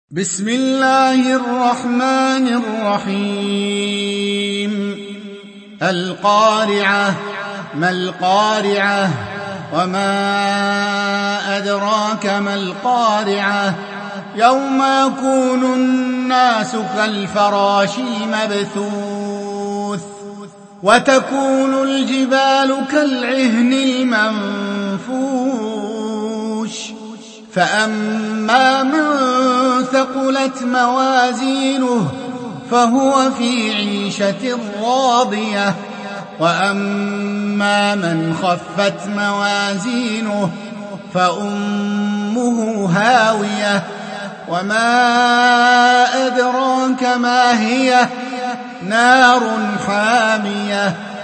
بسم الله الرحمن الرحيم القارعة ما القارعة وما أدراك ما القارعة يوم يكون الناس كالفراش المبثوث وتكون الجبال كالعهن المنفوش فأما من ثقلت موازينه فهو في عيشة راضية وأما من خفت موازينه فأمه هاوية وما أدراك ما هي نار حامية